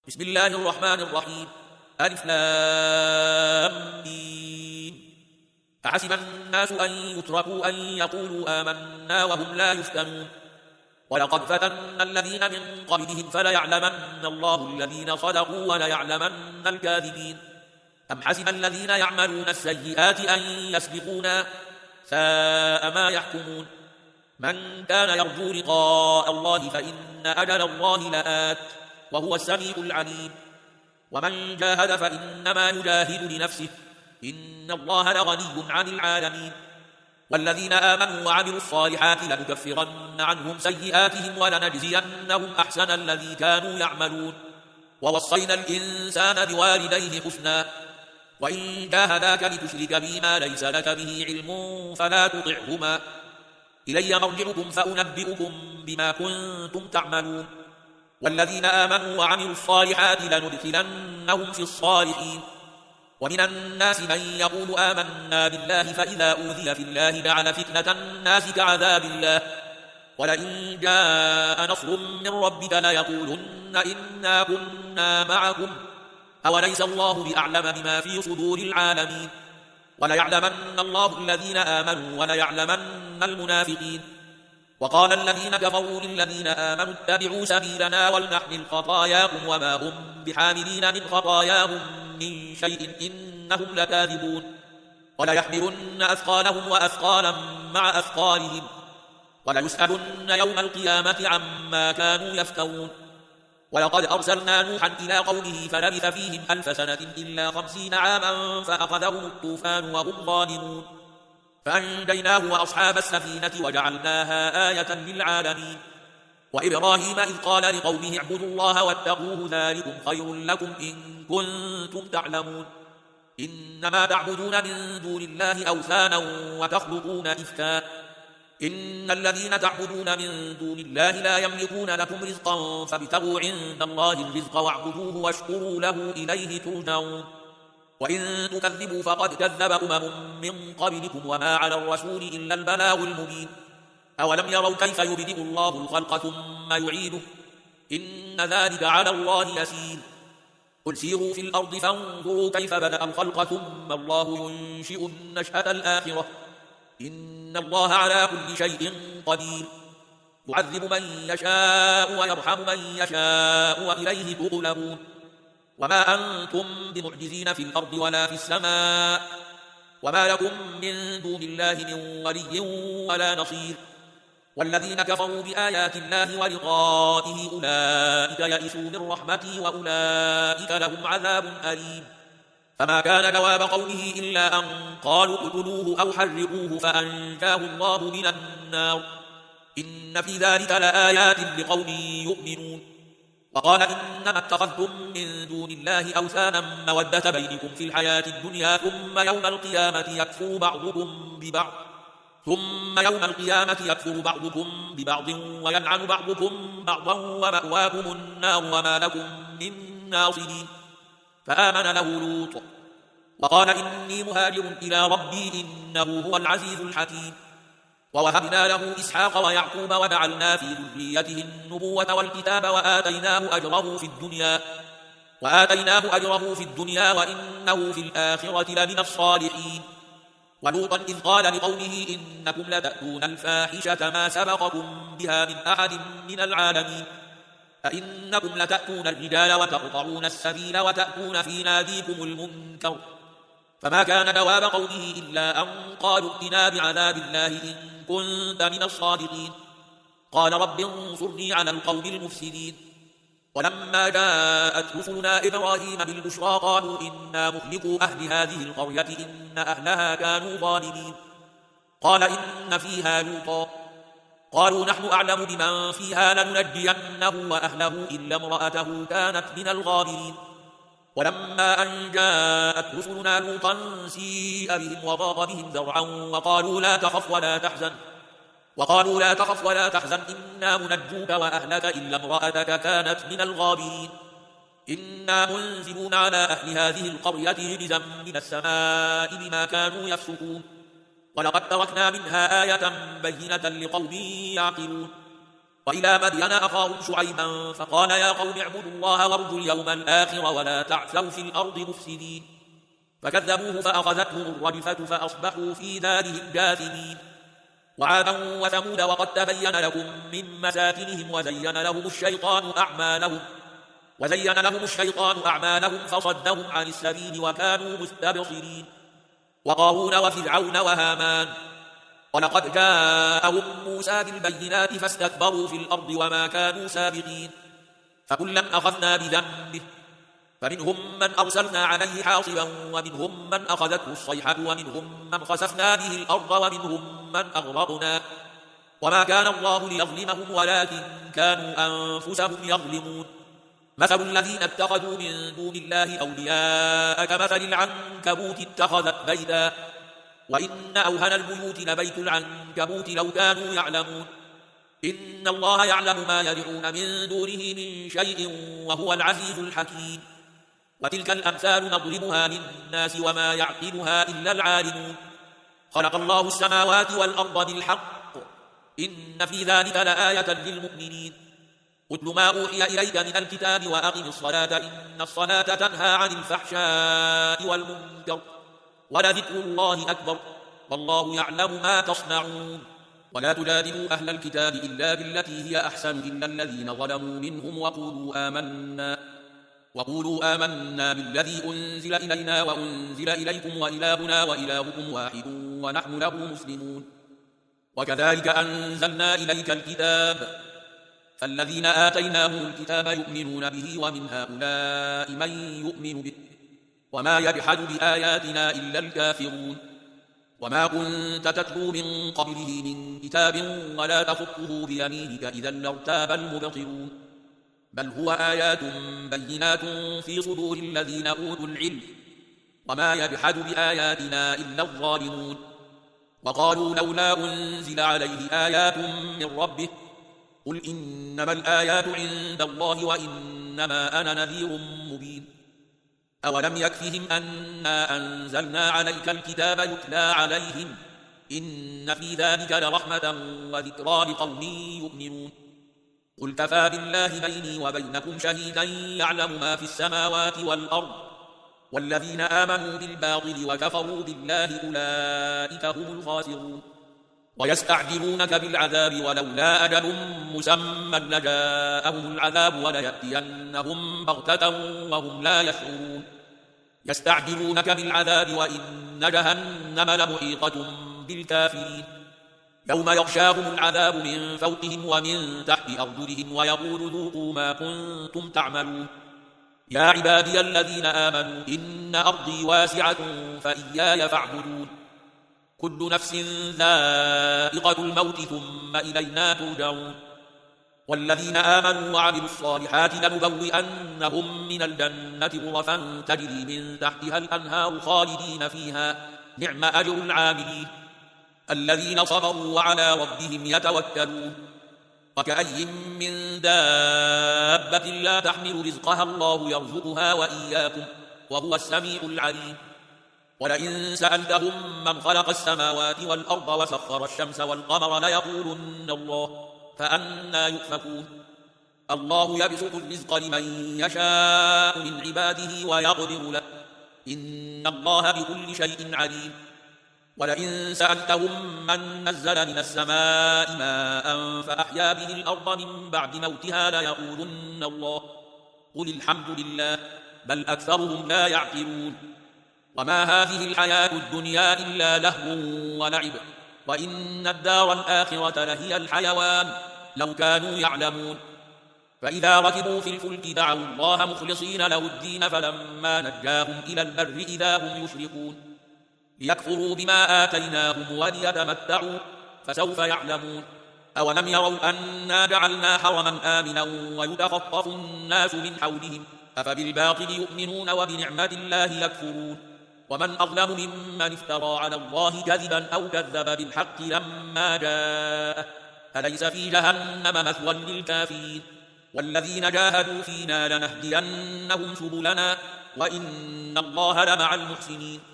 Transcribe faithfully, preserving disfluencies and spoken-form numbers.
بسم الله الرحمن الرحيم. ألف لام ميم. أحسب الناس أن يتركوا أن يقولوا آمنا وهم لا يفتنون ولقد فتنا الذين من قبلهم فليعلمن الله الذين صدقوا وليعلمن الكاذبين. أم حسب الذين يعملون السيئات أن يسبقونا ساء ما يحكمون. من كان يرجو لقاء الله فإن أجل الله لآت وهو السميع العليم. ومن جاهد فإنما يجاهد لنفسه إن الله لغني عن العالمين. والذين آمنوا وعملوا الصالحات لنكفرن عنهم سيئاتهم ولنجزينهم أحسن الذي كانوا يعملون. ووصينا الإنسان بوالديه حسنا وإن جاهداك لتشرك بي ما ليس لك به علم فلا تطعهما إلي مرجعكم فأنبئكم بما كنتم تعملون. والذين آمنوا وعملوا الصالحات لندخلنهم في الصالحين. ومن الناس من يقول آمنا بالله فإذا أوذي في الله جعل فتنة الناس كعذاب الله ولئن جاء نصر من ربك ليقولن إنا كنا معكم أوليس الله بأعلم بما في صدور العالمين. وليعلمن الله الذين آمنوا وليعلمن المنافقين. وقال الذين كفروا للذين آمنوا اتبعوا سبيلنا ولنحمل خطاياكم وما هم بحاملين من خطاياهم من شيء إنهم لكاذبون. وليحملن أثقالهم وأثقالا مع أثقالهم وليسألن يوم القيامة عما كانوا يفترون. ولقد أرسلنا نوحا إلى قومه فلبث فيهم ألف سنة إلا خمسين عاما فأخذهم الطوفان وهم ظالمون فأنجيناه وأصحاب السفينة وجعلناها آية للعالمين. وإبراهيم إذ قال لقومه اعبدوا الله واتقوه ذلكم خير لكم إن كنتم تعلمون. إنما تعبدون من دون الله أوثانا وتخلقون إفكا إن الذين تعبدون من دون الله لا يملكون لكم رزقا فابتغوا عند الله الرزق واعبدوه واشكروا له إليه ترجعون. وإن تكذبوا فقد كذب أمم من قبلكم وما على الرسول إلا البلاغ المبين. أولم يروا كيف يبدئ الله الخلق ثم يعيده إن ذلك على الله يسير. قل سيروا في الأرض فانظروا كيف بدأ الخلق ثم الله ينشئ النشأة الآخرة إن الله على كل شيء قدير. يعذب من يشاء ويرحم من يشاء وإليه تغلبون. وما أنتم بمعجزين في الأرض ولا في السماء وما لكم من دون الله من ولي ولا نصير. والذين كفروا بآيات الله ولقائه أولئك يئسوا من رحمتي وأولئك لهم عذاب أليم. فما كان جواب قومه إلا أن قالوا اقتلوه أو حرقوه فأنجاه الله من النار إن في ذلك لآيات لقوم يؤمنون. وقال إنما اتخذتم من دون الله أوثانا مودة بينكم في الحياة الدنيا ثم يوم القيامة يكفر بعضكم ببعض ثم يوم القيامة يكفر بعضكم ببعض ويلعن بعضكم بعضا ومأواكم النار وما لكم من ناصرين. فآمن له لوط وقال إني مهاجر إلى ربي إنه هو العزيز الحكيم. ووهبنا له إسحاق ويعقوب وجعلنا في ذريته النبوة والكتاب وآتيناه أجره في الدنيا وآتيناه أجره في الدنيا وإنه في الآخرة لمن الصالحين. ولوطا إذ قال لقومه إنكم لتأتون الفاحشة ما سبقكم بها من أحد من العالمين أئنكم لتأتون الرجال وتقطعون السبيل وتأتون في ناديكم المنكر. فما كان جواب قومه إلا أن قالوا ائتنا بعذاب الله إن كنت من الصادقين. قال رب انصرني على القوم المفسدين. ولما جاءت رسلنا إبراهيم بالبشرى قالوا إنا مهلكوا أهل هذه القرية إن أهلها كانوا ظالمين. قال إن فيها لوطا قالوا نحن أعلم بمن فيها لننجينه وأهله إلا امرأته كانت من الغابرين. ولما أن جاءت رسلنا لوطا سيء بهم وضاق بهم ذرعا وقالوا لا تخف ولا تحزن وقالوا لا تخف ولا تحزن إنا منجوك وأهلك إلا امرأتك كانت من الغابرين. إنا منزلون على أهل هذه القرية رجزا من السماء بما كانوا يفسقون. ولقد تركنا منها آية بينة لقوم يعقلون. وإلى مدين أخاهم شعيبا فقال يا قوم اعبدوا الله وارجوا اليوم الآخر ولا تعثوا في الأرض مفسدين فكذبوه فأخذتهم الرجفة فأصبحوا في دارهم جاثمين وعادا وثمود وقد تبين لكم من مساكنهم وزين لهم الشيطان أعمالهم وزين لهم الشيطان أعمالهم فصدهم عن السبيل وكانوا مستبصرين وقارون وفرعون وهامان ولقد جاءهم موسى بالبينات فاستكبروا في الأرض وما كانوا سابقين فكلا أخذنا بذنبه فمنهم من أرسلنا عليه حاصبا ومنهم من أخذته الصيحة ومنهم من خسفنا به الأرض ومنهم من أغرقنا وما كان الله ليظلمهم ولكن كانوا أنفسهم يظلمون مثل الذين اتخذوا من دون الله أولياء كمثل العنكبوت اتخذت بيتا وإن أوهن البيوت لبيت العنكبوت لو كانوا يعلمون إن الله يعلم ما يدعون من دونه من شيء وهو العزيز الحكيم وتلك الأمثال نضربها للناس وما يعقلها إلا العالمون خلق الله السماوات والأرض بالحق إن في ذلك لآية للمؤمنين اتل ما أوحي إليك من الكتاب وأقم الصلاة إن الصلاة تنهى عن الفحشاء والمنكر ولذكر الله أكبر والله يعلم ما تصنعون ولا تجادلوا أهل الكتاب إلا بالتي هي أحسن إلا الذين ظلموا منهم وقولوا آمنا وقولوا آمنا بالذي أنزل إلينا وأنزل إليكم وإلهنا وإلهكم واحد ونحن له مسلمون وكذلك أنزلنا إليك الكتاب فالذين آتيناهم الكتاب يؤمنون به ومن هؤلاء من يؤمن به وما يجحد بآياتنا إلا الكافرون وما كنت تتلو من قبله من كتاب ولا تخطه بيمينك إذا لارتاب المبطلون بل هو آيات بينات في صدور الذين أوتوا العلم وما يجحد بآياتنا إلا الظالمون وقالوا لولا أنزل عليه آيات من ربه قل إنما الآيات عند الله وإنما أنا نذير مبين أولم يكفهم أنا أنزلنا عليك الكتاب يتلى عليهم إن في ذلك لرحمة وذكرى لقوم يؤمنون قل كفى بالله بيني وبينكم شهيدا يعلم ما في السماوات والأرض والذين آمنوا بالباطل وكفروا بالله أولئك هم الخاسرون ويستعجلونك بالعذاب ولولا أجل مسمى لجاءهم العذاب وليأتينهم بغتة وهم لا يشعرون يستعجلونك بالعذاب وإن جهنم لمحيطة بالكافرين يوم يغشاهم العذاب من فوقهم ومن تحت أرجلهم ويقول ذوقوا ما كنتم تعملون يا عبادي الذين آمنوا إن أرضي واسعة فإياي فاعبدون كل نفس ذائقة الموت ثم إلينا ترجعون والذين آمنوا وعملوا الصالحات لنبوئنهم من الجنة غرفا تجري من تحتها الأنهار خالدين فيها نعم أجر العاملين الذين صبروا وعلى ربهم يتوكلون وكأي من دابة لا تحمل رزقها الله يرزقها وإياكم وهو السميع العليم ولئن سألتهم من خلق السماوات والأرض وسخر الشمس والقمر ليقولن الله فأنى يؤفكون الله يبسط الرزق لمن يشاء من عباده ويقدر له إن الله بكل شيء عليم ولئن سألتهم من نزل من السماء ماء فأحيا به الأرض من بعد موتها ليقولن الله قل الحمد لله بل أكثرهم لا يعقلون وما هذه الحياة الدنيا إلا لهو ولعب وإن الدار الآخرة لهي الحيوان لو كانوا يعلمون فإذا ركبوا في الفلك دعوا الله مخلصين له الدين فلما نجاهم إلى البر إذا هم يشركون ليكفروا بما آتيناهم وليتمتعوا فسوف يعلمون أولم يروا أنا جعلنا حرما آمنا ويتخطف الناس من حولهم أفبالباطل يؤمنون وبنعمة الله يكفرون ومن أظلم ممن افترى على الله كذبا أو كذب بالحق لما جاءه أليس في جهنم مثوى للكافرين والذين جاهدوا فينا لنهدينهم سبلنا وإن الله لمع المحسنين